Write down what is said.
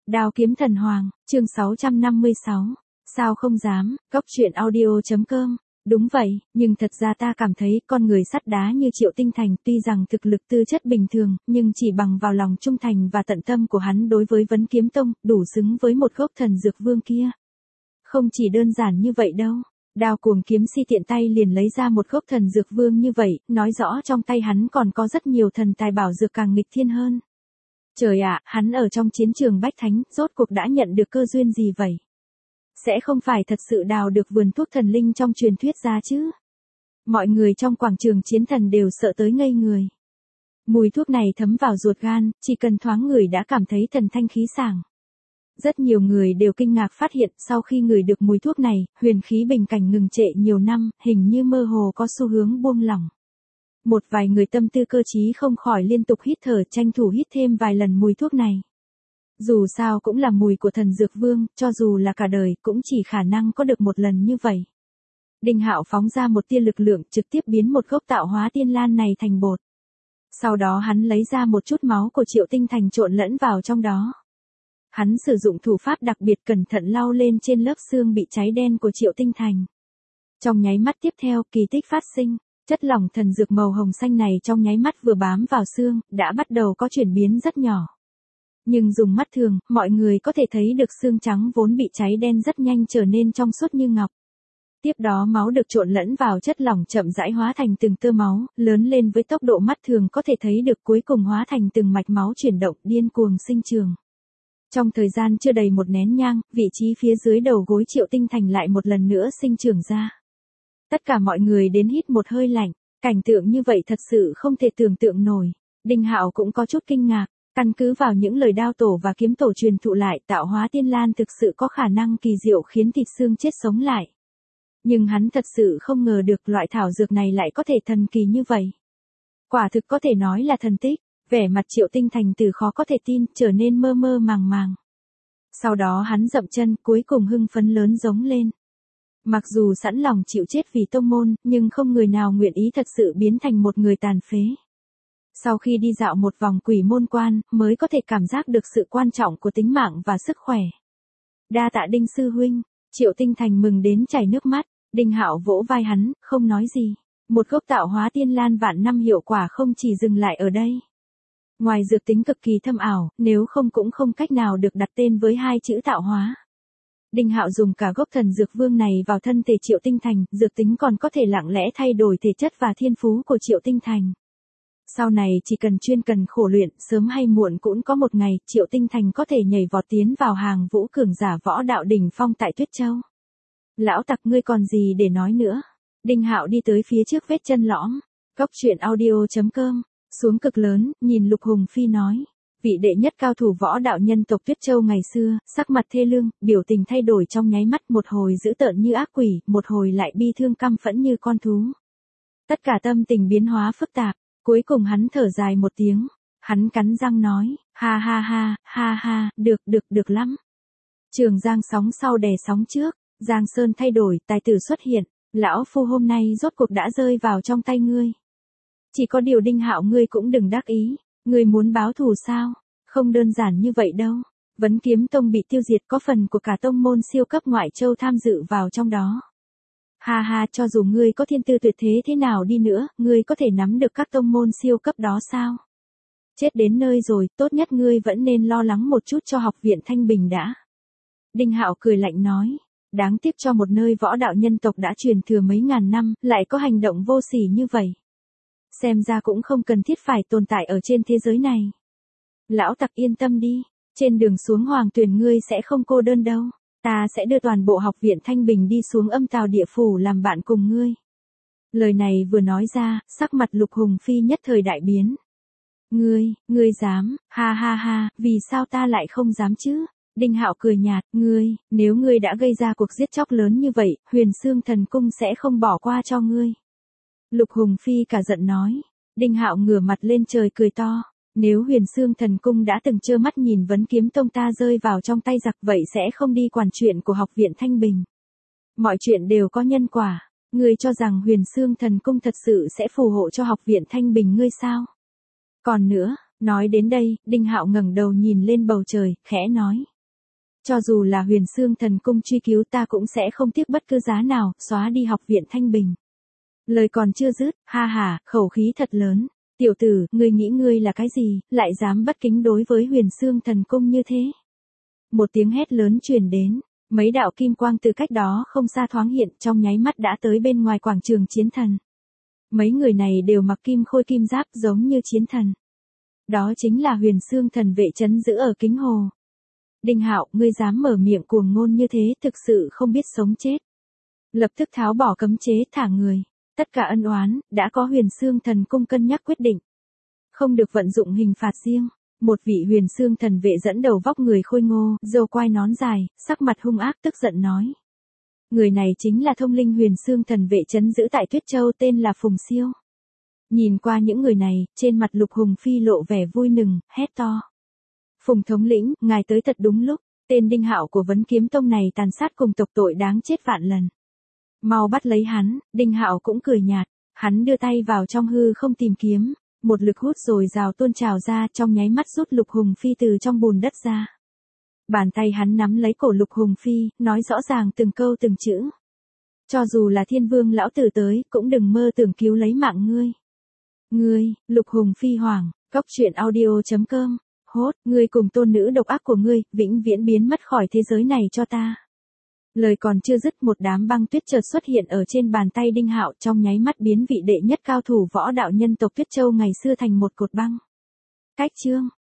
Đao kiếm thần hoàng, chương 656. Sao không dám, Góc truyện audio.com. Đúng vậy, nhưng thật ra ta cảm thấy con người sắt đá như Triệu Tinh Thành tuy rằng thực lực tư chất bình thường, nhưng chỉ bằng vào lòng trung thành và tận tâm của hắn đối với Vấn Kiếm Tông, đủ xứng với một gốc thần dược vương kia. Không chỉ đơn giản như vậy đâu. Đao Cuồng kiếm si tiện tay liền lấy ra một gốc thần dược vương như vậy, nói rõ trong tay hắn còn có rất nhiều thần tài bảo dược càng nghịch thiên hơn. Trời ạ, hắn ở trong chiến trường Bách Thánh, rốt cuộc đã nhận được cơ duyên gì vậy? Sẽ không phải thật sự đào được vườn thuốc thần linh trong truyền thuyết ra chứ? Mọi người trong quảng trường chiến thần đều sợ tới ngây người. Mùi thuốc này thấm vào ruột gan, chỉ cần thoáng ngửi đã cảm thấy thần thanh khí sảng. Rất nhiều người đều kinh ngạc phát hiện sau khi ngửi được mùi thuốc này, huyền khí bình cảnh ngừng trệ nhiều năm, hình như mơ hồ có xu hướng buông lỏng. Một vài người tâm tư cơ trí không khỏi liên tục hít thở tranh thủ hít thêm vài lần mùi thuốc này. Dù sao cũng là mùi của thần dược vương, cho dù là cả đời cũng chỉ khả năng có được một lần như vậy. Đinh Hạo phóng ra một tia lực lượng trực tiếp biến một gốc tạo hóa tiên lan này thành bột. Sau đó hắn lấy ra một chút máu của Triệu Tinh Thành trộn lẫn vào trong đó. Hắn sử dụng thủ pháp đặc biệt cẩn thận lau lên trên lớp xương bị cháy đen của Triệu Tinh Thành. Trong nháy mắt tiếp theo, kỳ tích phát sinh. Chất lỏng thần dược màu hồng xanh này trong nháy mắt vừa bám vào xương, đã bắt đầu có chuyển biến rất nhỏ. Nhưng dùng mắt thường, mọi người có thể thấy được xương trắng vốn bị cháy đen rất nhanh trở nên trong suốt như ngọc. Tiếp đó máu được trộn lẫn vào chất lỏng chậm rãi hóa thành từng tơ máu, lớn lên với tốc độ mắt thường có thể thấy được cuối cùng hóa thành từng mạch máu chuyển động điên cuồng sinh trường. Trong thời gian chưa đầy một nén nhang, vị trí phía dưới đầu gối Triệu Tinh Thành lại một lần nữa sinh trưởng ra. Tất cả mọi người đến hít một hơi lạnh, cảnh tượng như vậy thật sự không thể tưởng tượng nổi. Đinh Hạo cũng có chút kinh ngạc, căn cứ vào những lời đao tổ và kiếm tổ truyền thụ lại, tạo hóa tiên lan thực sự có khả năng kỳ diệu khiến thịt xương chết sống lại. Nhưng hắn thật sự không ngờ được loại thảo dược này lại có thể thần kỳ như vậy. Quả thực có thể nói là thần tích, vẻ mặt Triệu Tinh Thành từ khó có thể tin trở nên mơ mơ màng màng. Sau đó hắn dậm chân cuối cùng hưng phấn lớn giống lên. Mặc dù sẵn lòng chịu chết vì tông môn, nhưng không người nào nguyện ý thật sự biến thành một người tàn phế. Sau khi đi dạo một vòng quỷ môn quan, mới có thể cảm giác được sự quan trọng của tính mạng và sức khỏe. Đa tạ Đinh sư huynh, Triệu Tinh Thành mừng đến chảy nước mắt. Đinh Hạo vỗ vai hắn, không nói gì. Một gốc tạo hóa tiên lan vạn năm hiệu quả không chỉ dừng lại ở đây. Ngoài dược tính cực kỳ thâm ảo, nếu không cũng không cách nào được đặt tên với hai chữ tạo hóa. Đinh Hạo dùng cả gốc thần dược vương này vào thân thể Triệu Tinh Thành, dược tính còn có thể lặng lẽ thay đổi thể chất và thiên phú của Triệu Tinh Thành. Sau này chỉ cần chuyên cần khổ luyện, sớm hay muộn cũng có một ngày, Triệu Tinh Thành có thể nhảy vọt tiến vào hàng vũ cường giả võ đạo đỉnh phong tại Tuyết Châu. Lão tặc ngươi còn gì để nói nữa? Đinh Hạo đi tới phía trước vết chân lõm. Góc truyện audio.com. Xuống cực lớn, nhìn Lục Hùng Phi nói. Vị đệ nhất cao thủ võ đạo nhân tộc Tuyết Châu ngày xưa, sắc mặt thê lương, biểu tình thay đổi trong nháy mắt, một hồi dữ tợn như ác quỷ, một hồi lại bi thương căm phẫn như con thú. Tất cả tâm tình biến hóa phức tạp, cuối cùng hắn thở dài một tiếng, hắn cắn răng nói, ha ha ha, ha ha, được lắm. Trường Giang sóng sau đè sóng trước, Giang Sơn thay đổi, tài tử xuất hiện, lão phu hôm nay rốt cuộc đã rơi vào trong tay ngươi. Chỉ có điều Đinh Hạo ngươi cũng đừng đắc ý. Ngươi muốn báo thù sao? Không đơn giản như vậy đâu. Vấn Kiếm Tông bị tiêu diệt có phần của cả tông môn siêu cấp ngoại châu tham dự vào trong đó. Ha ha, cho dù ngươi có thiên tư tuyệt thế nào đi nữa, ngươi có thể nắm được các tông môn siêu cấp đó sao? Chết đến nơi rồi, tốt nhất ngươi vẫn nên lo lắng một chút cho học viện Thanh Bình đã. Đinh Hạo cười lạnh nói, đáng tiếc cho một nơi võ đạo nhân tộc đã truyền thừa mấy ngàn năm, lại có hành động vô sỉ như vậy. Xem ra cũng không cần thiết phải tồn tại ở trên thế giới này. Lão tặc yên tâm đi, trên đường xuống Hoàng Tuyền ngươi sẽ không cô đơn đâu. Ta sẽ đưa toàn bộ học viện Thanh Bình đi xuống Âm Tào Địa Phủ làm bạn cùng ngươi. Lời này vừa nói ra, sắc mặt Lục Hùng Phi nhất thời đại biến. Ngươi dám, ha ha ha, vì sao ta lại không dám chứ? Đinh Hạo cười nhạt, nếu ngươi đã gây ra cuộc giết chóc lớn như vậy, Huyền Xương Thần Cung sẽ không bỏ qua cho ngươi. Lục Hùng Phi cả giận nói. Đinh Hạo ngửa mặt lên trời cười to. Nếu Huyền Xương Thần Cung đã từng trơ mắt nhìn Vấn Kiếm Tông ta rơi vào trong tay giặc, vậy sẽ không đi quản chuyện của học viện Thanh Bình. Mọi chuyện đều có nhân quả. Ngươi cho rằng Huyền Xương Thần Cung thật sự sẽ phù hộ cho học viện Thanh Bình ngươi sao? Còn nữa, nói đến đây, Đinh Hạo ngẩng đầu nhìn lên bầu trời, khẽ nói. Cho dù là Huyền Xương Thần Cung truy cứu ta cũng sẽ không tiếc bất cứ giá nào, xóa đi học viện Thanh Bình. Lời còn chưa dứt, ha ha, khẩu khí thật lớn. Tiểu tử, ngươi nghĩ ngươi là cái gì, lại dám bất kính đối với Huyền Xương Thần Cung như thế? Một tiếng hét lớn truyền đến, mấy đạo kim quang từ cách đó không xa thoáng hiện, trong nháy mắt đã tới bên ngoài quảng trường chiến thần. Mấy người này đều mặc kim khôi kim giáp giống như chiến thần. Đó chính là Huyền Xương Thần vệ trấn giữ ở Kính Hồ. Đinh Hạo, ngươi dám mở miệng cuồng ngôn như thế, thực sự không biết sống chết. Lập tức tháo bỏ cấm chế, thả người. Tất cả ân oán, đã có Huyền Xương Thần Cung cân nhắc quyết định. Không được vận dụng hình phạt riêng. Một vị Huyền Xương Thần vệ dẫn đầu vóc người khôi ngô, râu quai nón dài, sắc mặt hung ác tức giận nói. Người này chính là thông linh Huyền Xương Thần vệ trấn giữ tại Tuyết Châu, tên là Phùng Siêu. Nhìn qua những người này, trên mặt Lục Hùng Phi lộ vẻ vui mừng, hét to. Phùng thống lĩnh, ngài tới thật đúng lúc, tên Đinh Hạo của Vấn Kiếm Tông này tàn sát cùng tộc tội đáng chết vạn lần. Mau bắt lấy hắn. Đinh Hạo cũng cười nhạt, hắn đưa tay vào trong hư không tìm kiếm, một lực hút rồi rào tuôn trào ra, trong nháy mắt rút Lục Hùng Phi từ trong bùn đất ra. Bàn tay hắn nắm lấy cổ Lục Hùng Phi, nói rõ ràng từng câu từng chữ. Cho dù là Thiên Vương lão tử tới, cũng đừng mơ tưởng cứu lấy mạng ngươi. Ngươi, Lục Hùng Phi hoảng, goctruyện audio.com. Hốt, ngươi cùng tôn nữ độc ác của ngươi, vĩnh viễn biến mất khỏi thế giới này cho ta. Lời còn chưa dứt, một đám băng tuyết chợt xuất hiện ở trên bàn tay Đinh Hạo, trong nháy mắt biến vị đệ nhất cao thủ võ đạo nhân tộc Tuyết Châu ngày xưa thành một cột băng. Cách chương